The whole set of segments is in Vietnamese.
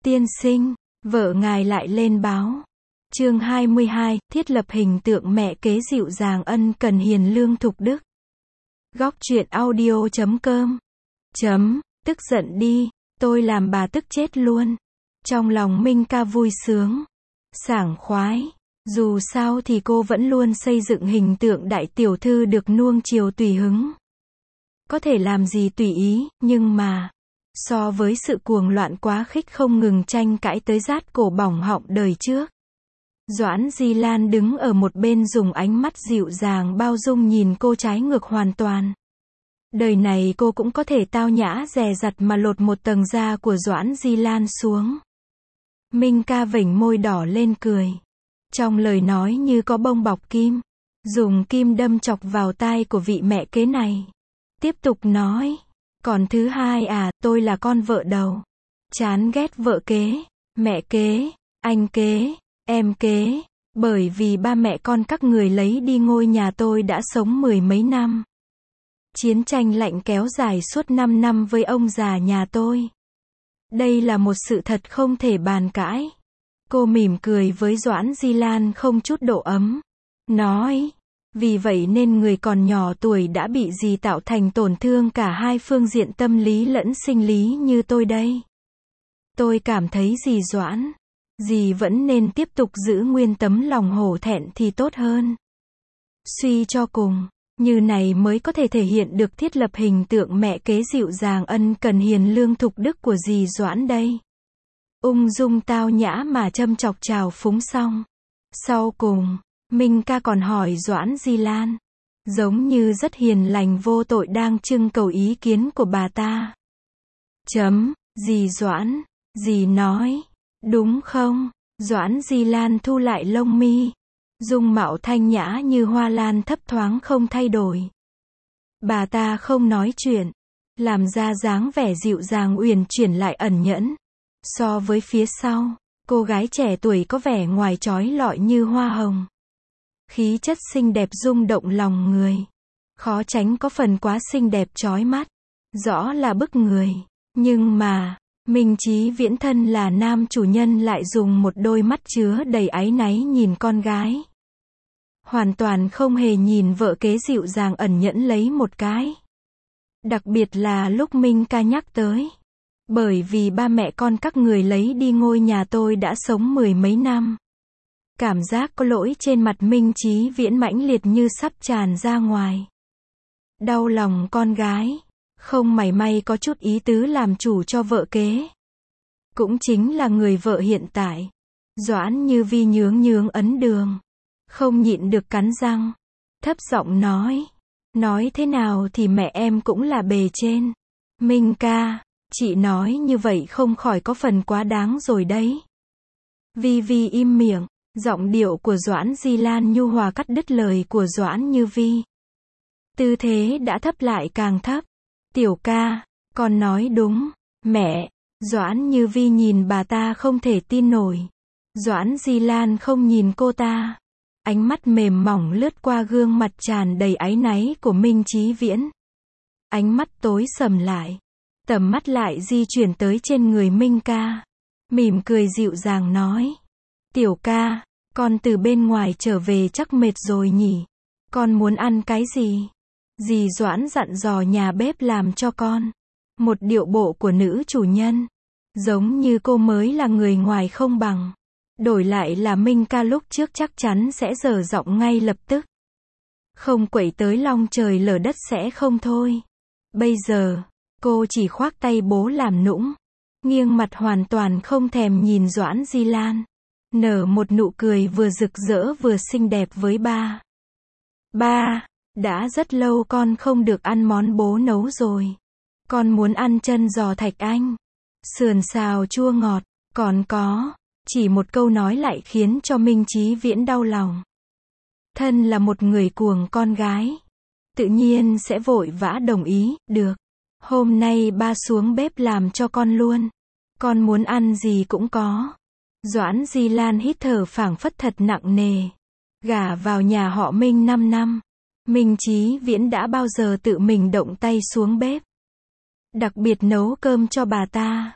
Tiên sinh, vợ ngài lại lên báo. Chương 22, thiết lập hình tượng mẹ kế dịu dàng ân cần hiền lương thục đức. Góc truyện audio.com. Tức giận đi, tôi làm bà tức chết luôn. Trong lòng Minh Ca vui sướng, sảng khoái. Dù sao thì cô vẫn luôn xây dựng hình tượng đại tiểu thư được nuông chiều tùy hứng. Có thể làm gì tùy ý, nhưng mà, so với sự cuồng loạn quá khích không ngừng tranh cãi tới rát cổ bỏng họng đời trước, Doãn Di Lan đứng ở một bên dùng ánh mắt dịu dàng bao dung nhìn cô trái ngược hoàn toàn. Đời này cô cũng có thể tao nhã dè dặt mà lột một tầng da của Doãn Di Lan xuống. Minh Ca vểnh môi đỏ lên cười. Trong lời nói như có bông bọc kim. Dùng kim đâm chọc vào tai của vị mẹ kế này. Tiếp tục nói. Còn thứ hai tôi là con vợ đầu. Chán ghét vợ kế, mẹ kế, anh kế, em kế. Bởi vì ba mẹ con các người lấy đi ngôi nhà tôi đã sống 10 mấy năm. Chiến tranh lạnh kéo dài suốt 5 năm với ông già nhà tôi. Đây là một sự thật không thể bàn cãi. Cô mỉm cười với Doãn Di Lan không chút độ ấm. Nói, vì vậy nên người còn nhỏ tuổi đã bị dì tạo thành tổn thương cả hai phương diện tâm lý lẫn sinh lý như tôi đây. Tôi cảm thấy dì Doãn, dì vẫn nên tiếp tục giữ nguyên tấm lòng hổ thẹn thì tốt hơn. Suy cho cùng, như này mới có thể thể hiện được thiết lập hình tượng mẹ kế dịu dàng ân cần hiền lương thục đức của dì Doãn đây. Ung dung tao nhã mà châm chọc trào phúng xong. Sau cùng, Minh Ca còn hỏi Doãn Di Lan, giống như rất hiền lành vô tội đang trưng cầu ý kiến của bà ta. Dì Doãn, dì nói, đúng không? Doãn Di Lan thu lại lông mi. Dung mạo thanh nhã như hoa lan thấp thoáng không thay đổi. Bà ta không nói chuyện, làm ra dáng vẻ dịu dàng uyển chuyển lại ẩn nhẫn. So với phía sau, cô gái trẻ tuổi có vẻ ngoài trói lọi như hoa hồng. Khí chất xinh đẹp rung động lòng người. Khó tránh có phần quá xinh đẹp chói mắt. Rõ là bức người. Nhưng mà, Minh Chí Viễn thân là nam chủ nhân lại dùng một đôi mắt chứa đầy áy náy nhìn con gái. Hoàn toàn không hề nhìn vợ kế dịu dàng ẩn nhẫn lấy một cái. Đặc biệt là lúc Minh Ca nhắc tới. Bởi vì ba mẹ con các người lấy đi ngôi nhà tôi đã sống 10 mấy năm. Cảm giác có lỗi trên mặt Minh Chí Viễn mãnh liệt như sắp tràn ra ngoài. Đau lòng con gái. Không mảy may có chút ý tứ làm chủ cho vợ kế. Cũng chính là người vợ hiện tại. Doãn Như Vi nhướng ấn đường. Không nhịn được cắn răng. Thấp giọng nói. Nói thế nào thì mẹ em cũng là bề trên. Minh Ca, chị nói như vậy không khỏi có phần quá đáng rồi đấy. Vi im miệng. Giọng điệu của Doãn Di Lan nhu hòa cắt đứt lời của Doãn Như Vi. Tư thế đã thấp lại càng thấp. Tiểu ca, con nói đúng. Mẹ. Doãn Như Vi nhìn bà ta không thể tin nổi. Doãn Di Lan không nhìn cô ta. Ánh mắt mềm mỏng lướt qua gương mặt tràn đầy áy náy của Minh Chí Viễn. Ánh mắt tối sầm lại. Tầm mắt lại di chuyển tới trên người Minh Ca. Mỉm cười dịu dàng nói. Tiểu ca, con từ bên ngoài trở về chắc mệt rồi nhỉ. Con muốn ăn cái gì? Dì Doãn dặn dò nhà bếp làm cho con. Một điệu bộ của nữ chủ nhân. Giống như cô mới là người ngoài không bằng. Đổi lại là Minh Ca lúc trước chắc chắn sẽ dở giọng ngay lập tức. Không quậy tới long trời lở đất sẽ không thôi. Bây giờ, cô chỉ khoác tay bố làm nũng. Nghiêng mặt hoàn toàn không thèm nhìn Doãn Di Lan. Nở một nụ cười vừa rực rỡ vừa xinh đẹp với ba. Ba, đã rất lâu con không được ăn món bố nấu rồi. Con muốn ăn chân giò thạch anh. Sườn xào chua ngọt, còn có. Chỉ một câu nói lại khiến cho Minh Chí Viễn đau lòng. Thân là một người cuồng con gái. Tự nhiên sẽ vội vã đồng ý, được. Hôm nay ba xuống bếp làm cho con luôn. Con muốn ăn gì cũng có. Doãn Di Lan hít thở phảng phất thật nặng nề. Gả vào nhà họ Minh 5 năm. Minh Chí Viễn đã bao giờ tự mình động tay xuống bếp. Đặc biệt nấu cơm cho bà ta.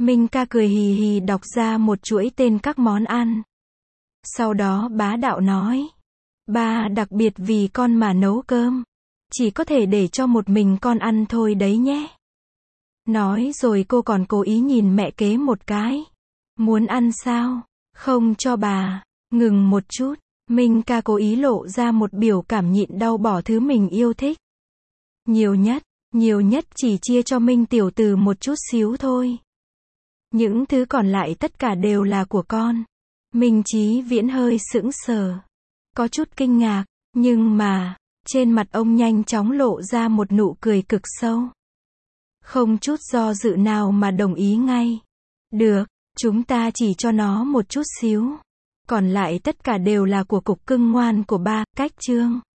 Minh ca cười hì hì đọc ra một chuỗi tên các món ăn. Sau đó bá đạo nói. Ba đặc biệt vì con mà nấu cơm. Chỉ có thể để cho một mình con ăn thôi đấy nhé. Nói rồi cô còn cố ý nhìn mẹ kế một cái. Muốn ăn sao? Không cho bà. Ngừng một chút. Minh ca cố ý lộ ra một biểu cảm nhịn đau bỏ thứ mình yêu thích. Nhiều nhất chỉ chia cho Minh tiểu từ một chút xíu thôi. Những thứ còn lại tất cả đều là của con. Minh Chí Viễn hơi sững sờ. Có chút kinh ngạc, nhưng mà, trên mặt ông nhanh chóng lộ ra một nụ cười cực sâu. Không chút do dự nào mà đồng ý ngay. Được, chúng ta chỉ cho nó một chút xíu. Còn lại tất cả đều là của cục cưng ngoan của ba, cách chương.